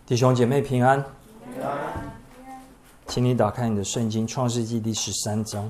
弟兄姐妹平安，请你打开你的圣经创世纪第13章。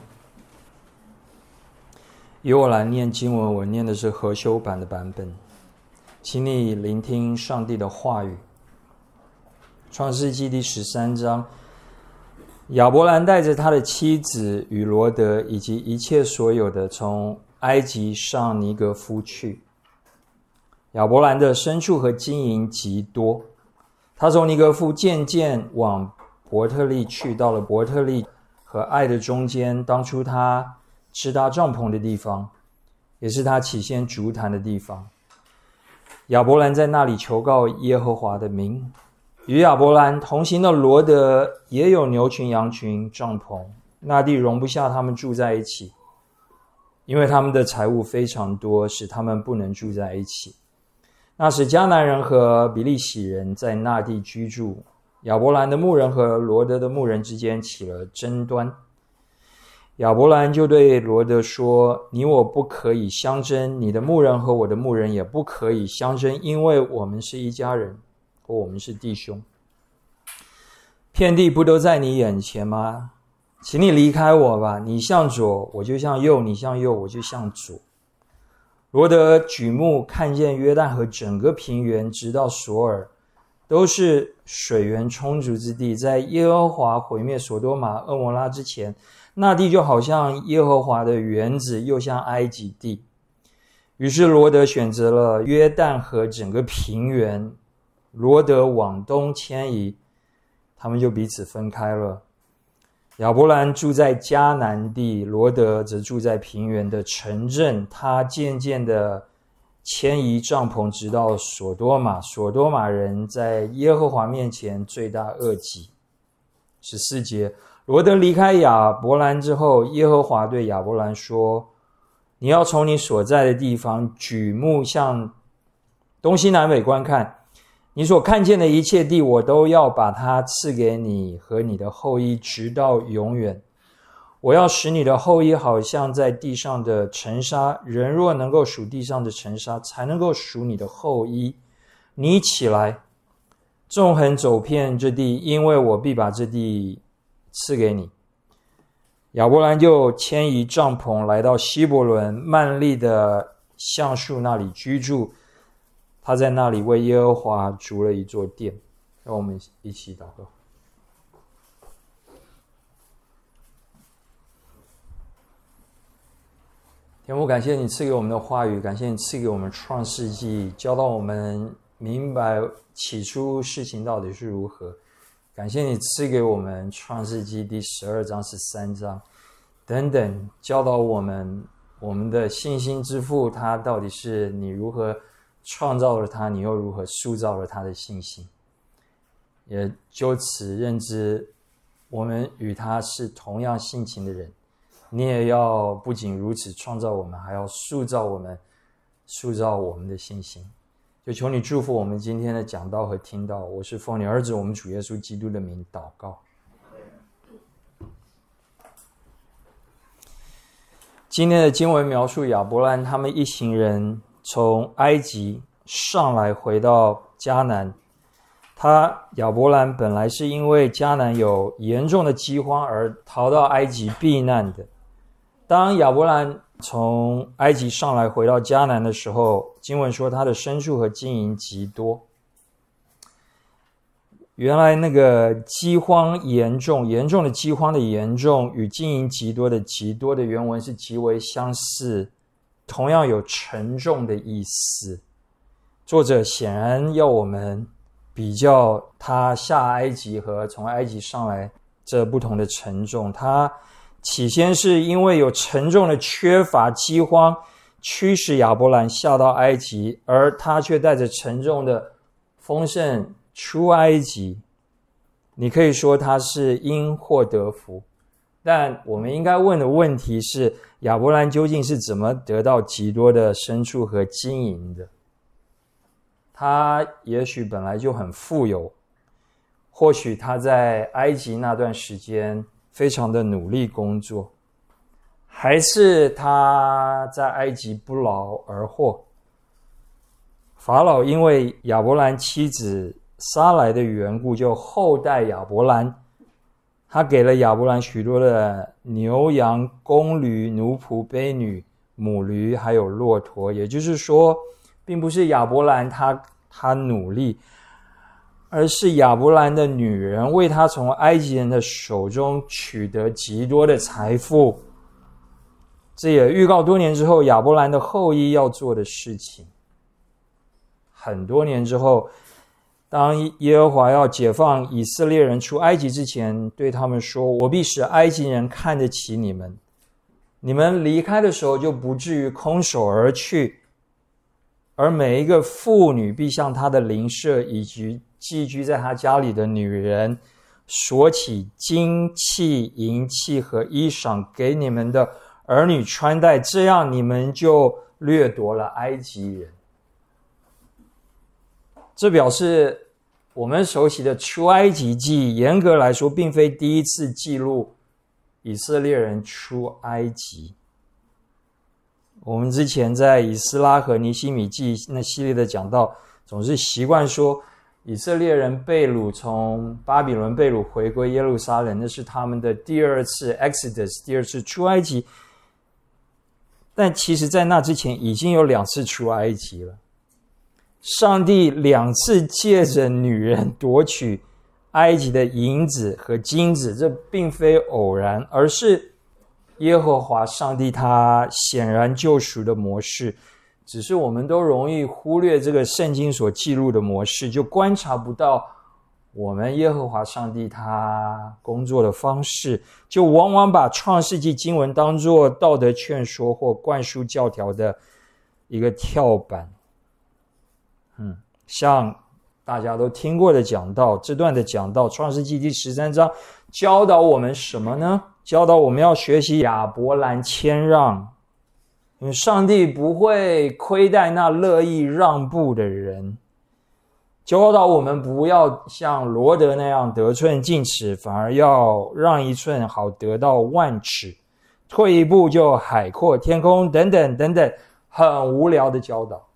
由我来念经文，我念的是和修版的版本，请你聆听上帝的话语。创世纪第13章，亚伯兰带着他的妻子与罗得以及一切所有的从埃及上尼格夫去。亚伯兰的牲畜和金银极多，他从尼格夫渐渐往伯特利去，到了伯特利和爱的中间，当初他支搭帐篷的地方，也是他起先筑坛的地方。亚伯兰在那里求告耶和华的名。与亚伯兰同行的罗得也有牛群、羊群、帐篷，那地容不下他们住在一起，因为他们的财物非常多，使他们不能住在一起。那时迦南人和比利洗人在那地居住，亚伯兰的牧人和罗得的牧人之间起了争端。亚伯兰就对罗得说：你我不可以相争，你的牧人和我的牧人也不可以相争，因为我们是一家人，或我们是弟兄。遍地不都在你眼前吗？请你离开我吧，你向左我就向右，你向右我就向左。罗得举目看见约旦河整个平原直到索尔，都是水源充足之地，在耶和华毁灭所多玛、蛾摩拉之前，那地就好像耶和华的园子，又像埃及地。于是罗得选择了约旦河整个平原，罗得往东迁移，他们就彼此分开了。亚伯兰住在迦南地，罗得则住在平原的城镇。他渐渐的迁移帐篷，直到所多玛。所多玛人在耶和华面前罪大恶极。14节，罗得离开亚伯兰之后，耶和华对亚伯兰说：你要从你所在的地方举目向东西南北观看，你所看见的一切地，我都要把它赐给你和你的后裔，直到永远。我要使你的后裔好像在地上的尘沙，人若能够数地上的尘沙，才能够数你的后裔。你起来，纵横走遍这地，因为我必把这地赐给你。亚伯兰就迁移帐篷，来到希伯伦曼利的橡树那里居住。他在那里为耶和华筑了一座殿。让我们一起祷告。天父，感谢你赐给我们的话语，感谢你赐给我们创世纪，教导我们明白起初事情到底是如何。感谢你赐给我们创世纪第12章、13章等等，教导我们的信心之父，他到底是你如何创造了他，你又如何塑造了他的信心，也就此认知我们与他是同样性情的人。你也要不仅如此创造我们，还要塑造我们的信心。就求你祝福我们今天的讲道和听道。我是奉你儿子我们主耶稣基督的名祷告。今天的经文描述亚伯兰他们一行人从埃及上来回到迦南。亚伯兰本来是因为迦南有严重的饥荒而逃到埃及避难的。当亚伯兰从埃及上来回到迦南的时候，经文说他的牲畜和金银极多。原来那个饥荒严重的饥荒的严重与金银极多的极多的原文是极为相似，同样有沉重的意思。作者显然要我们比较他下埃及和从埃及上来这不同的沉重。他起先是因为有沉重的缺乏饥荒驱使亚伯兰下到埃及，而他却带着沉重的丰盛出埃及。你可以说他是因祸得福，但我们应该问的问题是，亚伯兰究竟是怎么得到极多的牲畜和金银的？他也许本来就很富有，或许他在埃及那段时间非常的努力工作，还是他在埃及不劳而获。法老因为亚伯兰妻子撒来的缘故，就后代亚伯兰，他给了亚伯兰许多的牛羊、公驴、奴仆、婢女、母驴，还有骆驼。也就是说，并不是亚伯兰他努力，而是亚伯兰的女人为他从埃及人的手中取得极多的财富。这也预告多年之后亚伯兰的后裔要做的事情。很多年之后，当耶和华要解放以色列人出埃及之前，对他们说，我必使埃及人看得起你们，你们离开的时候就不至于空手而去，而每一个妇女必向她的邻舍以及寄居在她家里的女人索起金器、银器和衣裳给你们的儿女穿戴，这样你们就掠夺了埃及人。这表示我们熟悉的出埃及记，严格来说并非第一次记录以色列人出埃及。我们之前在以斯拉和尼希米记那系列的讲道，总是习惯说以色列人被掳，从巴比伦被掳回归耶路撒冷，那是他们的第二次 Exodus， 第二次出埃及。但其实在那之前已经有2次出埃及了。上帝2次借着女人夺取埃及的银子和金子，这并非偶然，而是耶和华上帝他显然救赎的模式。只是我们都容易忽略这个圣经所记录的模式，就观察不到我们耶和华上帝他工作的方式，就往往把创世纪经文当作道德劝说或灌输教条的一个跳板。像大家都听过的讲道，这段的讲道创世纪第13章教导我们什么呢？教导我们要学习亚伯兰谦让，因为上帝不会亏待那乐意让步的人。教导我们不要像罗德那样得寸进尺，反而要让1寸好得到万尺，退一步就海阔天空，等等等等，很无聊的教导。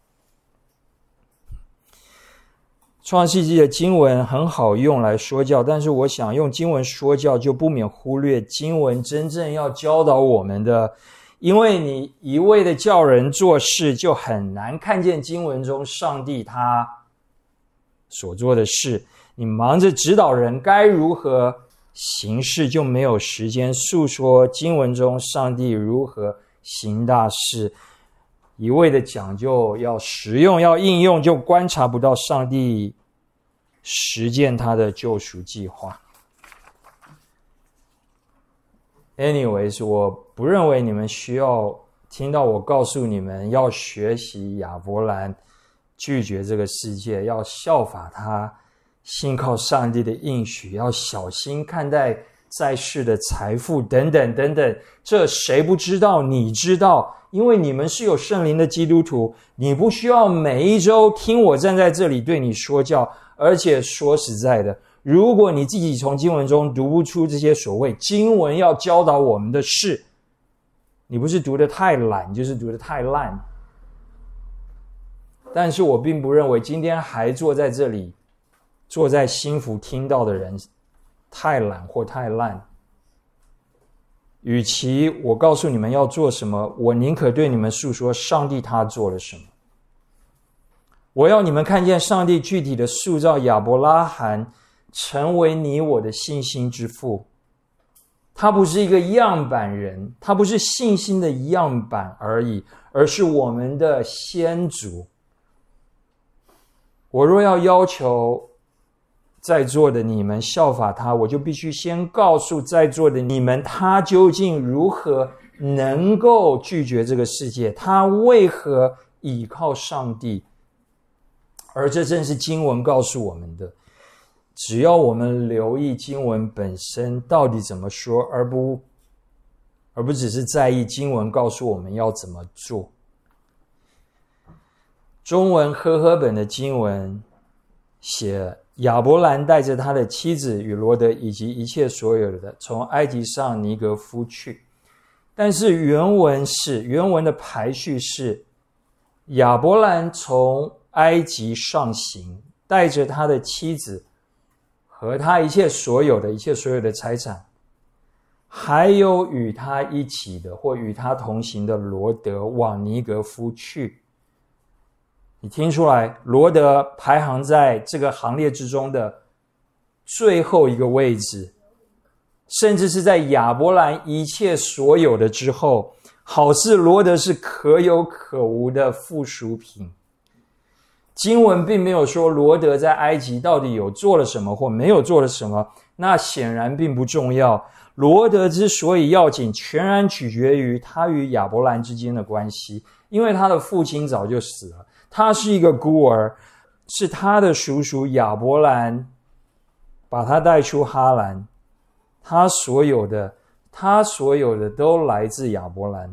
创世纪的经文很好用来说教，但是我想用经文说教就不免忽略经文真正要教导我们的，因为你一味的叫人做事，就很难看见经文中上帝他所做的事。你忙着指导人该如何行事，就没有时间诉说经文中上帝如何行大事。一味的讲究要实用要应用，就观察不到上帝实践他的救赎计划。Anyways， 我不认为你们需要听到我告诉你们要学习亚伯兰拒绝这个世界，要效法他，信靠上帝的应许，要小心看待在世的财富等等等等。这谁不知道？你知道，因为你们是有圣灵的基督徒，你不需要每一周听我站在这里对你说教。而且说实在的，如果你自己从经文中读不出这些所谓经文要教导我们的事，你不是读得太懒，就是读得太烂。但是我并不认为今天还坐在这里坐在新福听到的人太懒或太烂。与其我告诉你们要做什么，我宁可对你们诉说上帝他做了什么。我要你们看见上帝具体的塑造亚伯拉罕成为你我的信心之父。他不是一个样板人，他不是信心的样板而已，而是我们的先祖。我若要求在座的你们效法他，我就必须先告诉在座的你们，他究竟如何能够拒绝这个世界，他为何倚靠上帝。而这正是经文告诉我们的，只要我们留意经文本身到底怎么说，而不只是在意经文告诉我们要怎么做。中文和合本的经文写亚伯兰带着他的妻子与罗德以及一切所有的从埃及上尼格夫去，但是原文的排序是亚伯兰从埃及上行， 带着他的妻子和他一切所有的财产，还有与他一起的或与他同行的罗德往尼格夫去。你听出来，罗德排行在这个行列之中的最后一个位置，甚至是在亚伯兰一切所有的之后，好似罗德是可有可无的附属品。经文并没有说罗德在埃及到底有做了什么或没有做了什么，那显然并不重要。罗德之所以要紧，全然取决于他与亚伯兰之间的关系，因为他的父亲早就死了，他是一个孤儿，是他的叔叔亚伯兰把他带出哈兰，他所有的都来自亚伯兰。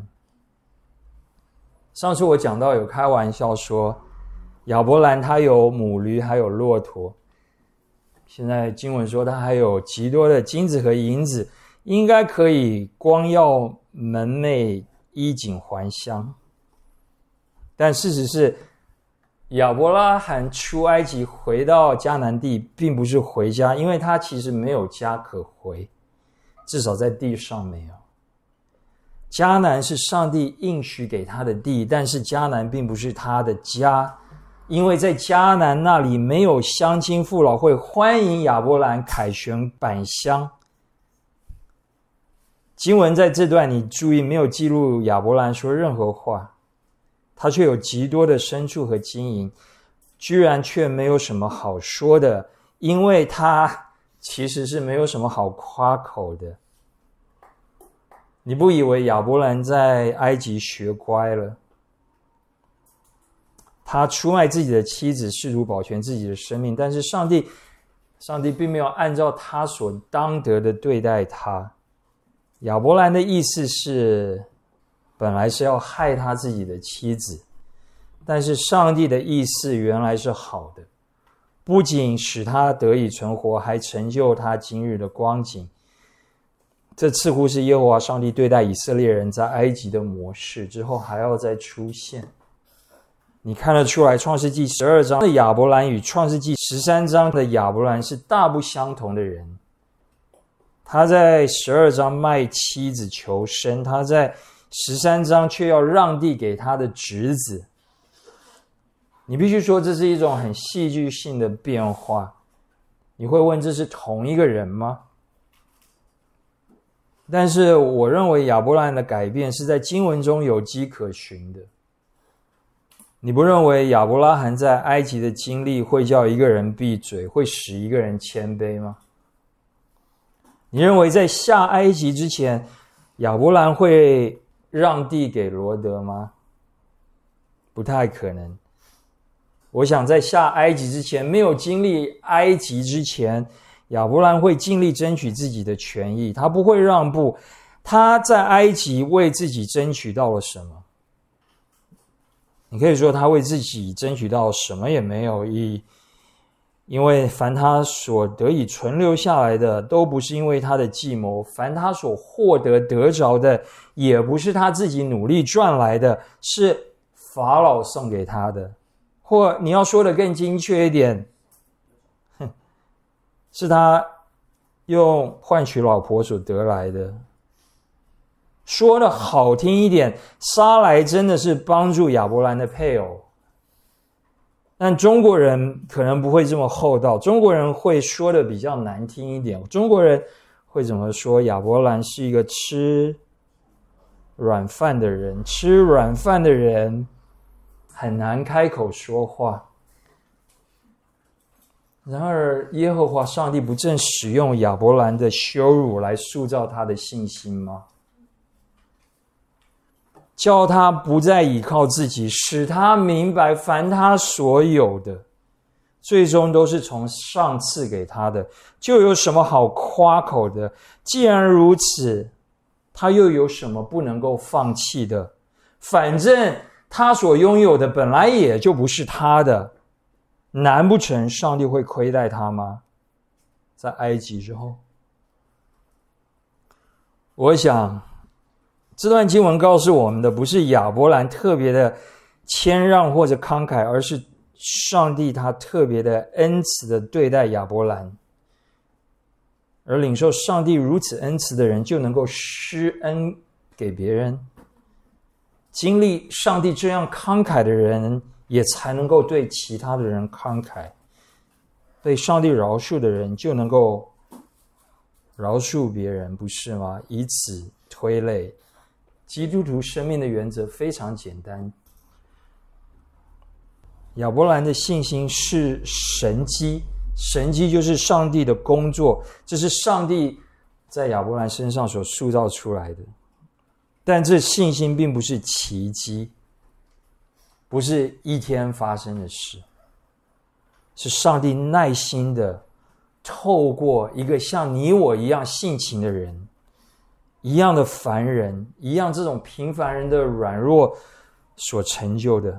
上次我讲到有开玩笑说亚伯兰他有母驴还有骆驼，现在经文说他还有极多的金子和银子，应该可以光耀门楣，衣锦还乡。但事实是亚伯拉罕出埃及回到迦南地并不是回家，因为他其实没有家可回，至少在地上没有。迦南是上帝应许给他的地，但是迦南并不是他的家，因为在迦南那里没有乡亲父老会欢迎亚伯兰凯旋返乡。经文在这段你注意没有记录亚伯兰说任何话，他却有极多的牲畜和金银，居然却没有什么好说的，因为他其实是没有什么好夸口的。你不以为亚伯兰在埃及学乖了？他出卖自己的妻子，试图保全自己的生命，但是上帝并没有按照他所当得的对待他。亚伯兰的意思是本来是要害他自己的妻子，但是上帝的意思原来是好的，不仅使他得以存活，还成就他今日的光景。这似乎是耶和华上帝对待以色列人在埃及的模式，之后还要再出现。你看得出来，创世纪12章的亚伯兰与创世纪13章的亚伯兰是大不相同的人。他在12章卖妻子求生，他在13章却要让地给他的侄子。你必须说这是一种很戏剧性的变化。你会问，这是同一个人吗？但是我认为亚伯兰的改变是在经文中有迹可循的。你不认为亚伯拉罕在埃及的经历会叫一个人闭嘴，会使一个人谦卑吗？你认为在下埃及之前，亚伯兰会让地给罗德吗？不太可能。我想在下埃及之前，没有经历埃及之前，亚伯兰会尽力争取自己的权益，他不会让步。他在埃及为自己争取到了什么？你可以说他为自己争取到什么也没有，因为凡他所得以存留下来的，都不是因为他的计谋，凡他所获得得着的，也不是他自己努力赚来的，是法老送给他的。或你要说的更精确一点，是他用换取老婆所得来的。说的好听一点，撒莱真的是帮助亚伯兰的配偶，但中国人可能不会这么厚道，中国人会说的比较难听一点。中国人会怎么说？亚伯兰是一个吃软饭的人，吃软饭的人很难开口说话。然而耶和华上帝不正使用亚伯兰的羞辱来塑造他的信心吗？叫他不再倚靠自己，使他明白凡他所有的最终都是从上赐给他的，就有什么好夸口的？既然如此，他又有什么不能够放弃的？反正他所拥有的本来也就不是他的，难不成上帝会亏待他吗？在埃及之后，我想这段经文告诉我们的不是亚伯兰特别的谦让或者慷慨，而是上帝他特别的恩慈的对待亚伯兰，而领受上帝如此恩慈的人就能够施恩给别人，经历上帝这样慷慨的人也才能够对其他的人慷慨，被上帝饶恕的人就能够饶恕别人，不是吗？以此推类，基督徒生命的原则非常简单。亚伯兰的信心是神迹，神迹就是上帝的工作，这是上帝在亚伯兰身上所塑造出来的。但这信心并不是奇迹，不是一天发生的事，是上帝耐心的透过一个像你我一样性情的人，一样的凡人，一样这种平凡人的软弱所成就的。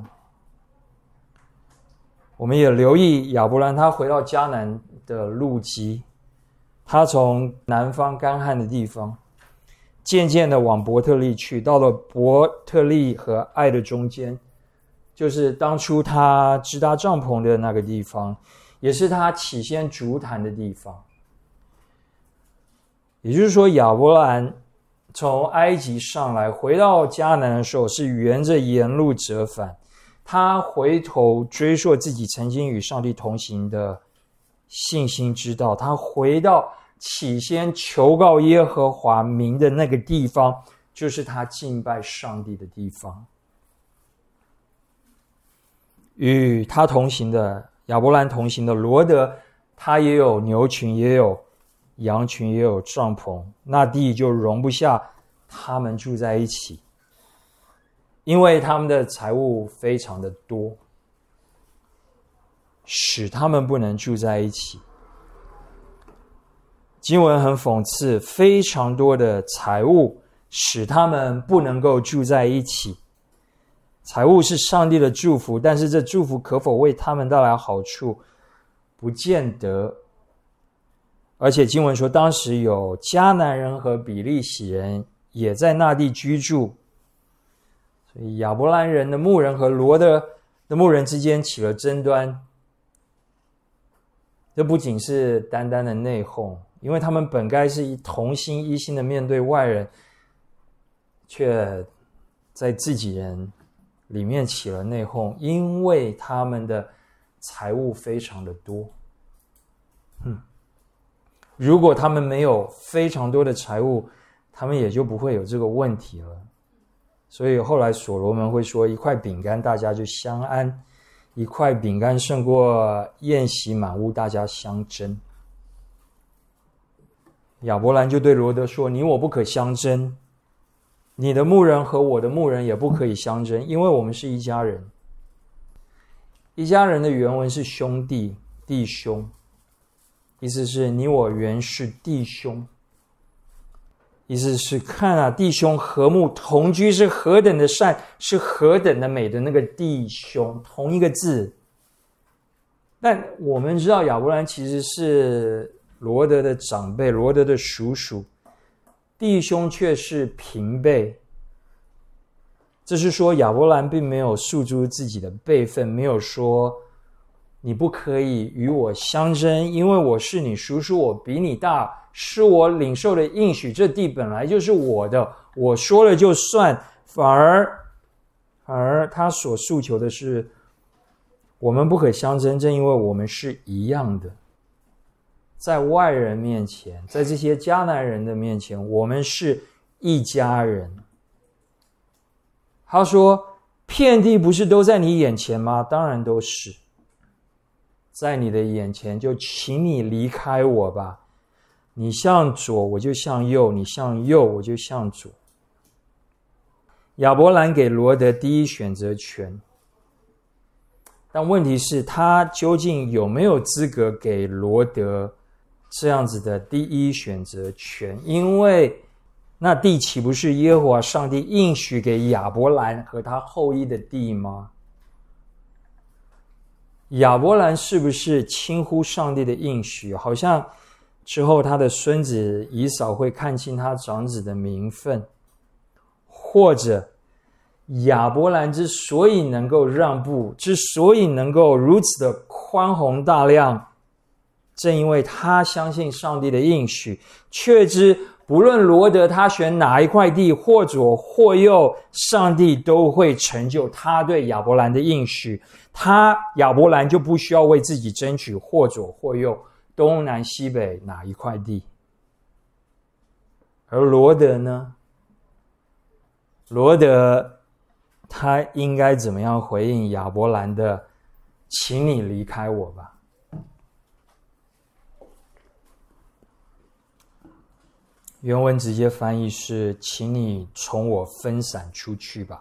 我们也留意亚伯兰他回到迦南的路基，他从南方干旱的地方渐渐的往伯特利去，到了伯特利和爱的中间，就是当初他支搭帐篷的那个地方，也是他起先筑坛的地方。也就是说，亚伯兰从埃及上来回到迦南的时候，是沿着沿路折返，他回头追溯自己曾经与上帝同行的信心之道，他回到起先求告耶和华名的那个地方，就是他敬拜上帝的地方。与他同行的亚伯兰同行的罗德，他也有牛群，也有羊群，也有帐篷，那地就容不下他们住在一起，因为他们的财物非常的多，使他们不能住在一起。经文很讽刺，非常多的财物使他们不能够住在一起。财物是上帝的祝福，但是这祝福可否为他们带来好处，不见得。而且经文说，当时有迦南人和比利洗人也在那地居住，所以亚伯兰人的牧人和罗德的牧人之间起了争端。这不仅是单单的内讧，因为他们本该是同心一心的面对外人，却在自己人里面起了内讧，因为他们的财物非常的多。如果他们没有非常多的财物，他们也就不会有这个问题了。所以后来所罗门会说，一块饼干大家就相安，一块饼干胜过宴席满屋，大家相争。亚伯兰就对罗德说，你我不可相争，你的牧人和我的牧人也不可以相争，因为我们是一家人。一家人的原文是兄弟，弟兄，意思是你我原是弟兄，意思是看啊，弟兄和睦同居是何等的善，是何等的美的那个弟兄，同一个字。但我们知道亚伯兰其实是罗德的长辈，罗德的叔叔，弟兄却是平辈。这是说亚伯兰并没有诉诸自己的辈分，没有说你不可以与我相争，因为我是你叔叔，我比你大，是我领受的应许，这地本来就是我的，我说了就算。反而他所诉求的是，我们不可相争，正因为我们是一样的。在外人面前，在这些迦南人的面前，我们是一家人。他说，遍地不是都在你眼前吗？当然都是。在你的眼前，就请你离开我吧。你向左，我就向右；你向右，我就向左。亚伯兰给罗德第一选择权，但问题是，他究竟有没有资格给罗德这样子的第一选择权？因为那地岂不是耶和华上帝应许给亚伯兰和他后裔的地吗？亚伯兰是不是轻忽上帝的应许？好像之后他的孙子以扫会看清他长子的名分，或者亚伯兰之所以能够让步，之所以能够如此的宽宏大量，正因为他相信上帝的应许，确知不论罗德他选哪一块地，或左或右，上帝都会成就他对亚伯兰的应许。亚伯兰就不需要为自己争取或左或右，东南西北哪一块地。而罗德呢？罗德他应该怎么样回应亚伯兰的请你离开我吧？原文直接翻译是请你从我分散出去吧。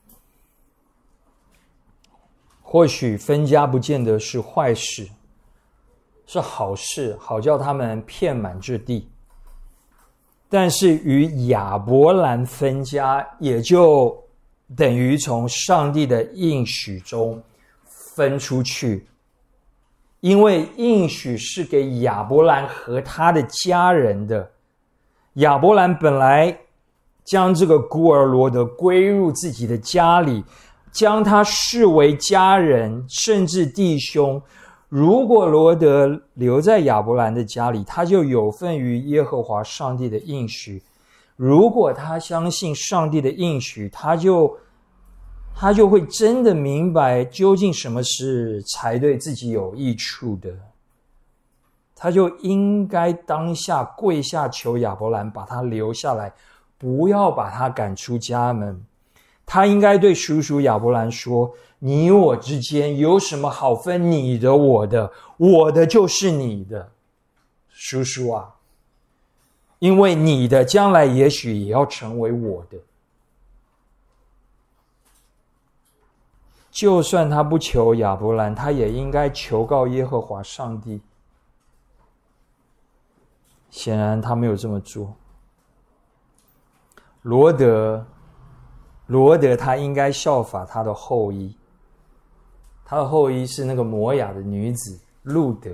或许分家不见得是坏事，是好事，好叫他们遍满这地。但是与亚伯兰分家，也就等于从上帝的应许中分出去，因为应许是给亚伯兰和他的家人的。亚伯兰本来将这个孤儿罗德归入自己的家里，将他视为家人，甚至弟兄。如果罗德留在亚伯兰的家里，他就有份于耶和华上帝的应许。如果他相信上帝的应许，他就会真的明白究竟什么是才对自己有益处的。他就应该当下跪下求亚伯兰把他留下来，不要把他赶出家门。他应该对叔叔亚伯兰说，你我之间有什么好分你的我的？我的就是你的，叔叔啊，因为你的将来也许也要成为我的。就算他不求亚伯兰，他也应该求告耶和华上帝。显然他没有这么做。罗德他应该效法他的后裔，他的后裔是那个摩亚的女子路德。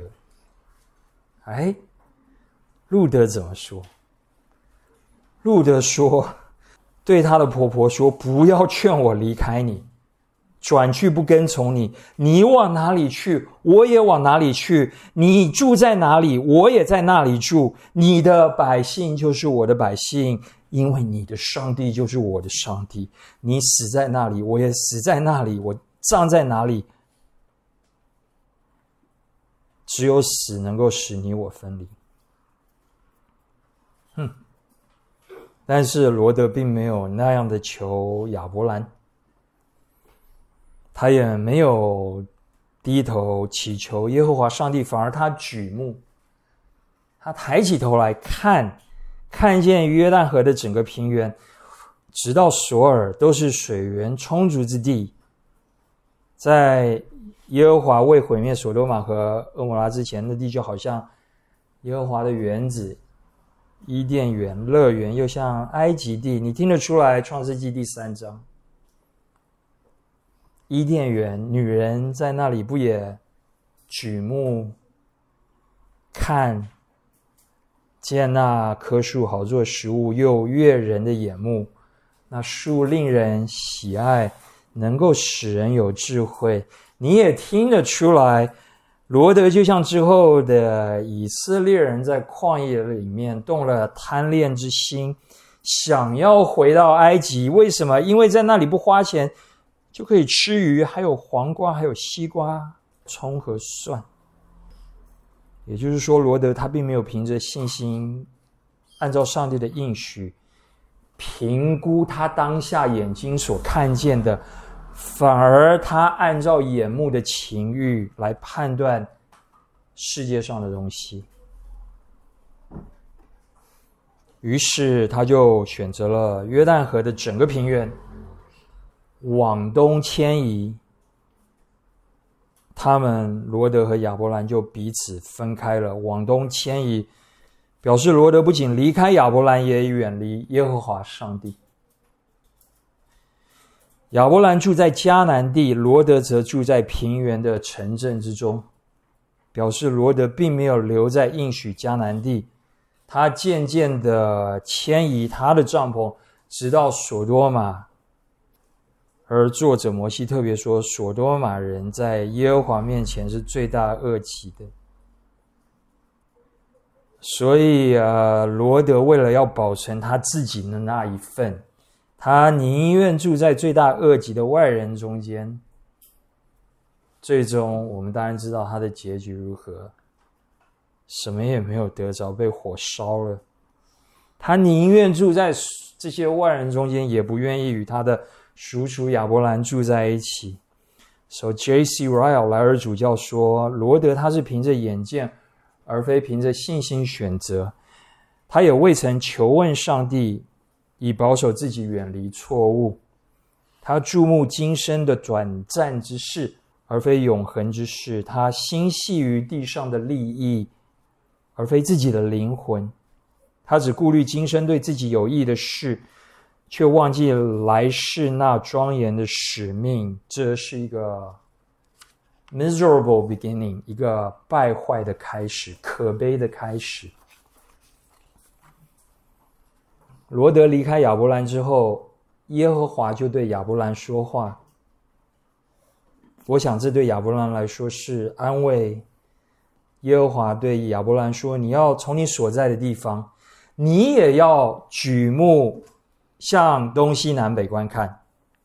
路德怎么说？路德说，对他的婆婆说，不要劝我离开你，转去不跟从你，你往哪里去，我也往哪里去，你住在哪里，我也在那里住，你的百姓就是我的百姓，因为你的上帝就是我的上帝，你死在那里，我也死在那里，我葬在哪里，只有死能够使你我分离。但是罗德并没有那样的求亚伯兰，他也没有低头祈求耶和华上帝，反而他举目，他抬起头来看见约旦河的整个平原，直到索尔都是水源充足之地。在耶和华未毁灭所多玛和蛾摩拉之前，那地就好像耶和华的园子，伊甸园、乐园，又像埃及地。你听得出来，创世纪第3章伊甸园，女人在那里不也举目看见那棵树好做食物，又悦人的眼目，那树令人喜爱，能够使人有智慧。你也听得出来，罗德就像之后的以色列人在旷野里面动了贪恋之心，想要回到埃及。为什么？因为在那里不花钱就可以吃鱼，还有黄瓜，还有西瓜、葱和蒜。也就是说，罗德他并没有凭着信心按照上帝的应许评估他当下眼睛所看见的，反而他按照眼目的情欲来判断世界上的东西。于是他就选择了约旦河的整个平原往东迁移。他们罗德和亚伯兰就彼此分开了，往东迁移，表示罗德不仅离开亚伯兰，也远离耶和华上帝。亚伯兰住在迦南地，罗德则住在平原的城镇之中，表示罗德并没有留在应许迦南地，他渐渐的迁移他的帐篷，直到所多玛。 而作者摩西特别说，所多玛人在耶和华面前是罪大恶极的。所以罗德为了要保存他自己的那一份，他宁愿住在罪大恶极的外人中间。最终我们当然知道他的结局如何，什么也没有得着，被火烧了。他宁愿住在这些外人中间，也不愿意与他的叔叔亚伯兰住在一起。So J.C. Ryle 莱尔主教说，罗德他是凭着眼见而非凭着信心选择，他也未曾求问上帝以保守自己远离错误。他注目今生的短暂之事，而非永恒之事。他心系于地上的利益，而非自己的灵魂。他只顾虑今生对自己有益的事，却忘记来世那庄严的使命。这是一个 miserable beginning， 一个败坏的开始，可悲的开始。罗德离开亚伯兰之后，耶和华就对亚伯兰说话。我想这对亚伯兰来说是安慰。耶和华对亚伯兰说，你要从你所在的地方，你也要举目向东西南北观看。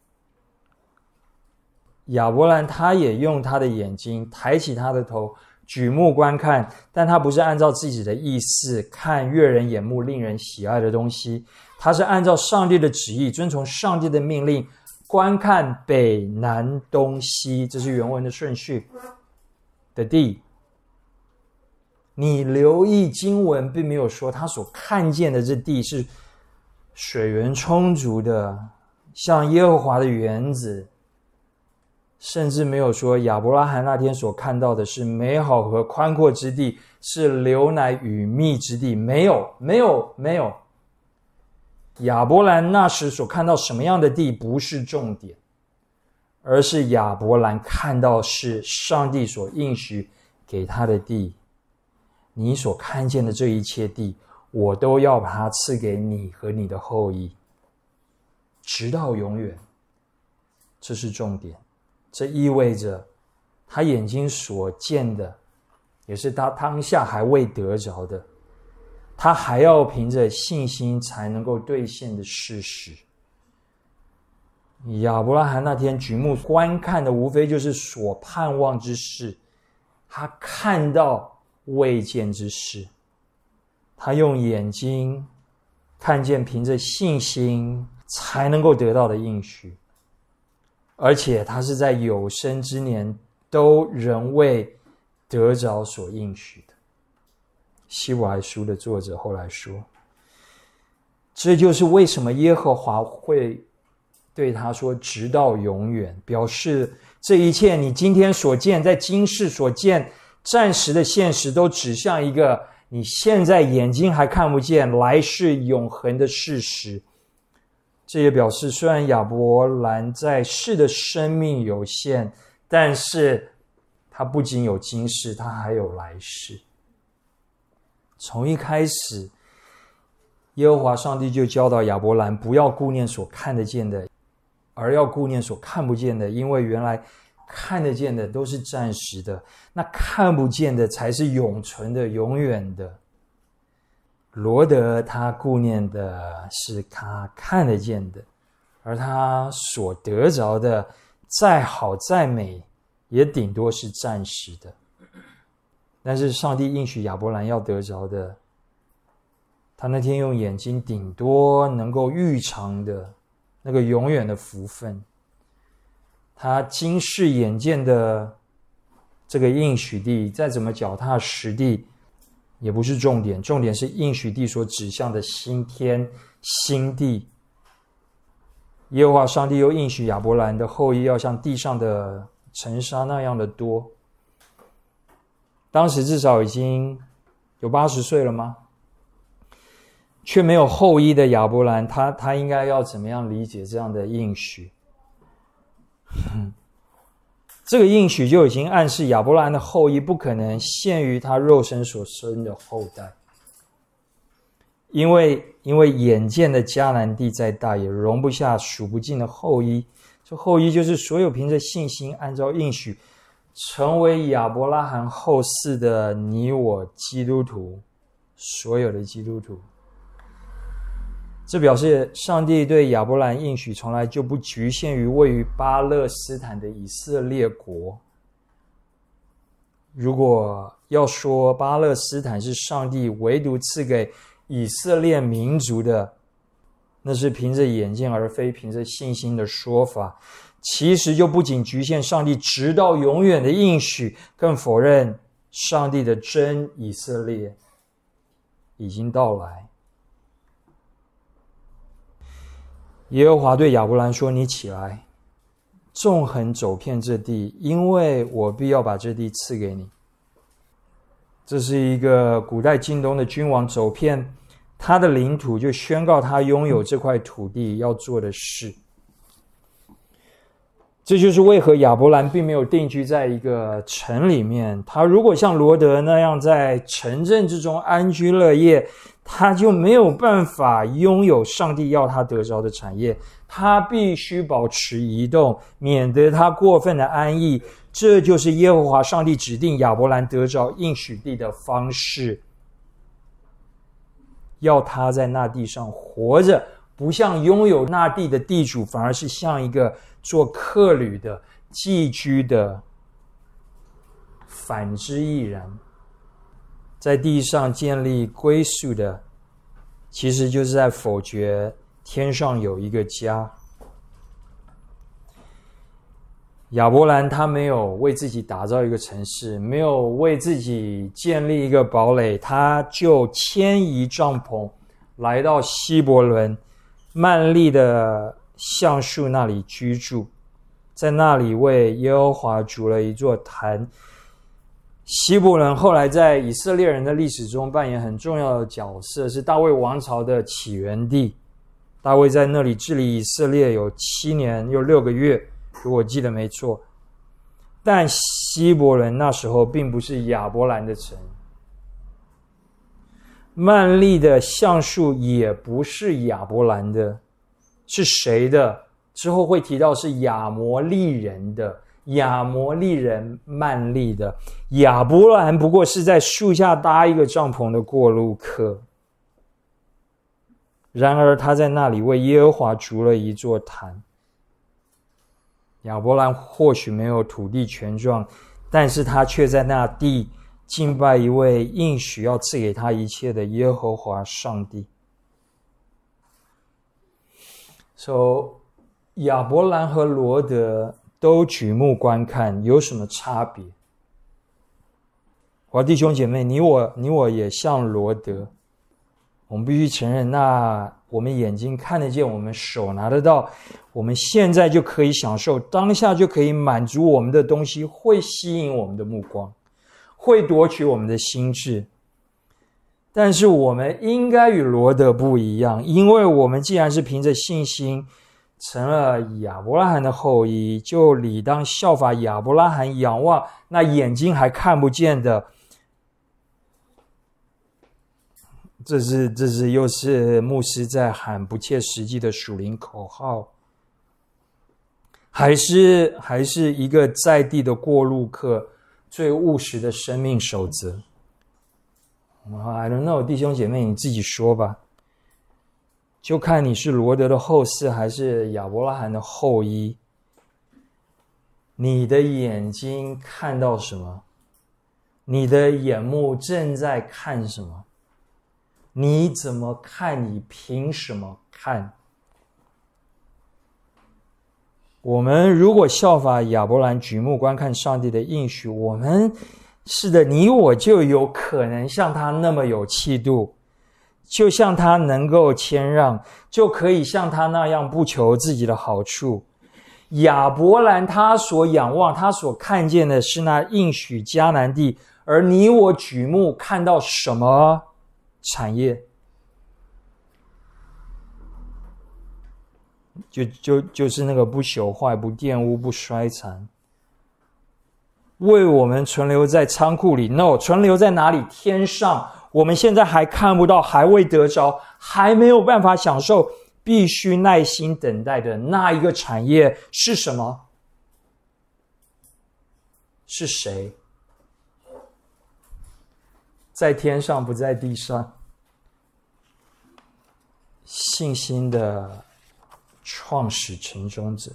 亚伯兰他也用他的眼睛抬起他的头，举目观看，但他不是按照自己的意思看悦人眼目令人喜爱的东西，他是按照上帝的旨意，遵从上帝的命令，观看北南东西，这是原文的顺序的地。你留意经文并没有说他所看见的这地是水源充足的，像耶和华的园子，甚至没有说亚伯拉罕那天所看到的是美好和宽阔之地，是流奶与蜜之地。没有。亚伯兰那时所看到什么样的地不是重点，而是亚伯兰看到是上帝所应许给他的地。你所看见的这一切地，我都要把它赐给你和你的后裔，直到永远。这是重点。这意味着他眼睛所见的，也是他当下还未得着的，他还要凭着信心才能够兑现的事实。亚伯拉罕那天举目观看的，无非就是所盼望之事，他看到未见之事，他用眼睛看见凭着信心才能够得到的应许，而且他是在有生之年都仍未得着所应许的。希伯来书的作者后来说，这就是为什么耶和华会对他说直到永远，表示这一切你今天所见，在今世所见暂时的现实，都指向一个你现在眼睛还看不见，来世永恒的事实。这也表示虽然亚伯兰在世的生命有限，但是他不仅有今世，他还有来世。从一开始，耶和华上帝就教导亚伯兰不要顾念所看得见的，而要顾念所看不见的，因为原来看得见的都是暂时的，那看不见的才是永存的、永远的。罗德他顾念的是他看得见的，而他所得着的再好再美，也顶多是暂时的。但是上帝应许亚伯兰要得着的，他那天用眼睛顶多能够预尝的那个永远的福分，他今世眼见的这个应许地，再怎么脚踏实地也不是重点，重点是应许地所指向的新天新地。耶和华上帝又应许亚伯兰的后裔要像地上的尘沙那样的多。当时至少已经有80岁了吗？却没有后裔的亚伯兰，他应该要怎么样理解这样的应许？这个应许就已经暗示亚伯兰的后裔不可能限于他肉身所生的后代，因为眼见的迦南地再大，也容不下数不尽的后裔。 这后裔就是所有凭着信心按照应许成为亚伯拉罕后嗣的你我基督徒，所有的基督徒。这表示上帝对亚伯兰应许从来就不局限于位于巴勒斯坦的以色列国。如果要说巴勒斯坦是上帝唯独赐给以色列民族的，那是凭着眼见而非凭着信心的说法，其实就不仅局限上帝直到永远的应许，更否认上帝的真以色列已经到来。耶和华对亚伯兰说：“你起来，纵横走遍这地，因为我必要把这地赐给你。”这是一个古代近东的君王走遍他的领土，就宣告他拥有这块土地要做的事。这就是为何亚伯兰并没有定居在一个城里面。他如果像罗德那样在城镇之中安居乐业，他就没有办法拥有上帝要他得着的产业。他必须保持移动，免得他过分的安逸。这就是耶和华上帝指定亚伯兰得着应许地的方式，要他在那地上活着，不像拥有那地的地主，反而是像一个做客旅的、寄居的，反之亦然。在地上建立归宿的，其实就是在否决天上有一个家。亚伯兰他没有为自己打造一个城市，没有为自己建立一个堡垒，他就迁移帐篷来到希伯伦曼利的橡树那里居住，在那里为耶和华筑了一座坛。希伯伦后来在以色列人的历史中扮演很重要的角色，是大卫王朝的起源地。大卫在那里治理以色列有7年又6个月，如果我记得没错。但希伯伦那时候并不是亚伯兰的城，曼利的橡树也不是亚伯兰的，是谁的？之后会提到是亚摩利人的，亚摩利人曼利的。亚伯兰不过是在树下搭一个帐篷的过路客。然而他在那里为耶和华筑了一座坛。亚伯兰或许没有土地权状，但是他却在那地敬拜一位应许要赐给他一切的耶和华上帝。亚伯兰和罗德都举目观看，有什么差别？我的弟兄姐妹，你我也像罗德，我们必须承认，那我们眼睛看得见，我们手拿得到，我们现在就可以享受，当下就可以满足我们的东西，会吸引我们的目光，会夺取我们的心智。但是我们应该与罗德不一样，因为我们既然是凭着信心成了亚伯拉罕的后裔，就理当效法亚伯拉罕，仰望那眼睛还看不见的。这是又是牧师在喊不切实际的属灵口号，还是一个在地的过路客最务实的生命守则？ I don't know， 弟兄姐妹你自己说吧，就看你是罗德的后嗣还是亚伯拉罕的后裔。你的眼睛看到什么？你的眼目正在看什么？你怎么看？你凭什么看？我们如果效法亚伯兰举目观看上帝的应许，我们是的，你我就有可能像他那么有气度，就像他能够谦让，就可以像他那样不求自己的好处。亚伯兰他所仰望，他所看见的是那应许迦南地，而你我举目看到什么产业？就是那个不朽坏、不玷污、不衰残，为我们存留在仓库里。 No， 存留在哪里？天上。我们现在还看不到，还未得着，还没有办法享受， 必须耐心等待的那一个产业是什么？是谁？在天上不在地上。信心的创始成终者。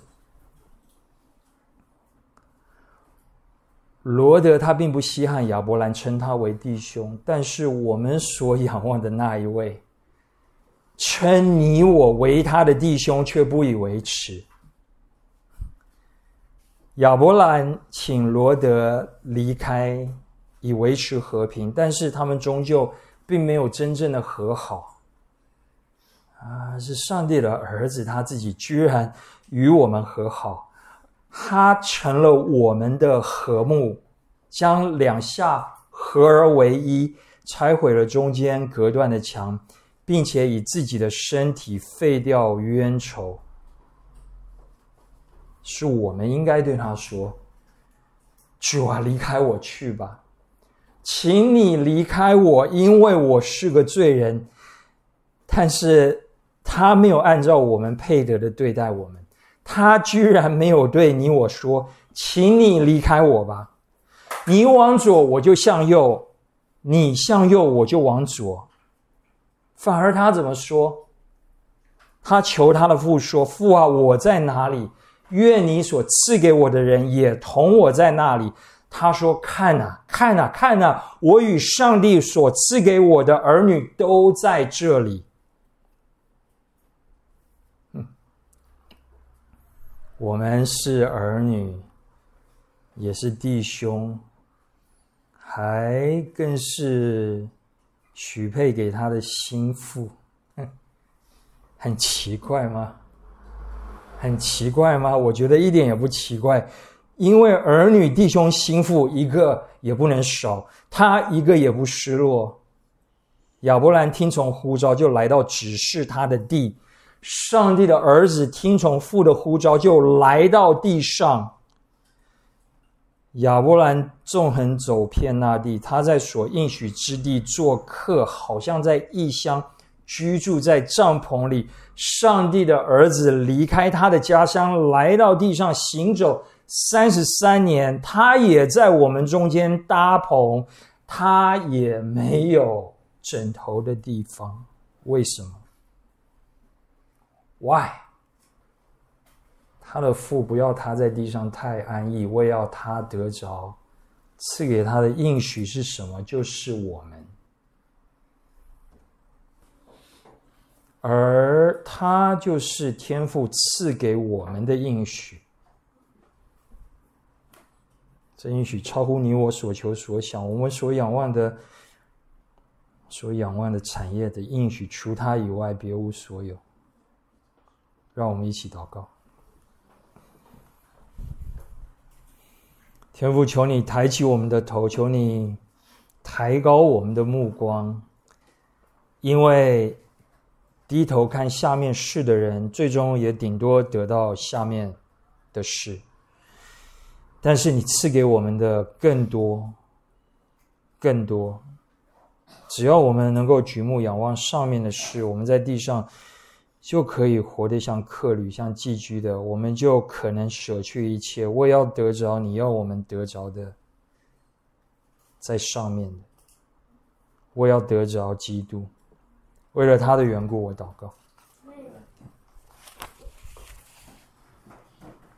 罗德他并不稀罕亚伯兰称他为弟兄，但是我们所仰望的那一位，称你我为他的弟兄，却不以为耻。亚伯兰请罗德离开，以维持和平，但是他们终究并没有真正的和好。是上帝的儿子他自己居然与我们和好，他成了我们的和睦，将两下合而为一，拆毁了中间隔断的墙，并且以自己的身体废掉冤仇。是我们应该对他说：主啊，离开我去吧，请你离开我，因为我是个罪人。但是他没有按照我们配得的对待我们，他居然没有对你我说：请你离开我吧，你往左我就向右，你向右我就往左。反而他怎么说？他求他的父说：父啊，我在哪里？愿你所赐给我的人也同我在那里。他说：看啊，看啊，看啊，我与上帝所赐给我的儿女都在这里。我们是儿女，也是弟兄，还更是许配给他的心腹。很奇怪吗？很奇怪吗？我觉得一点也不奇怪，因为儿女、弟兄、心腹一个也不能少，他一个也不失落。亚伯兰听从呼召，就来到指示他的地。上帝的儿子听从父的呼召，就来到地上。亚伯兰纵横走遍那地，他在所应许之地做客，好像在异乡居住在帐篷里。上帝的儿子离开他的家乡，来到地上行走33年，他也在我们中间搭棚，他也没有枕头的地方。为什么？Why？ 他的父不要他在地上太安逸，为要他得着赐给他的应许是什么？就是我们。而他就是天父赐给我们的应许。这应许超乎你我所求所想，我们所仰望的产业的应许，除他以外别无所有。让我们一起祷告。天父，求你抬起我们的头，求你抬高我们的目光，因为低头看下面事的人，最终也顶多得到下面的事。但是你赐给我们的更多，更多。只要我们能够举目仰望上面的事，我们在地上就可以活得像客旅，像寄居的，我们就可能舍去一切，为要得着你要我们得着的，在上面的，为要得着基督。为了他的缘故，我祷告。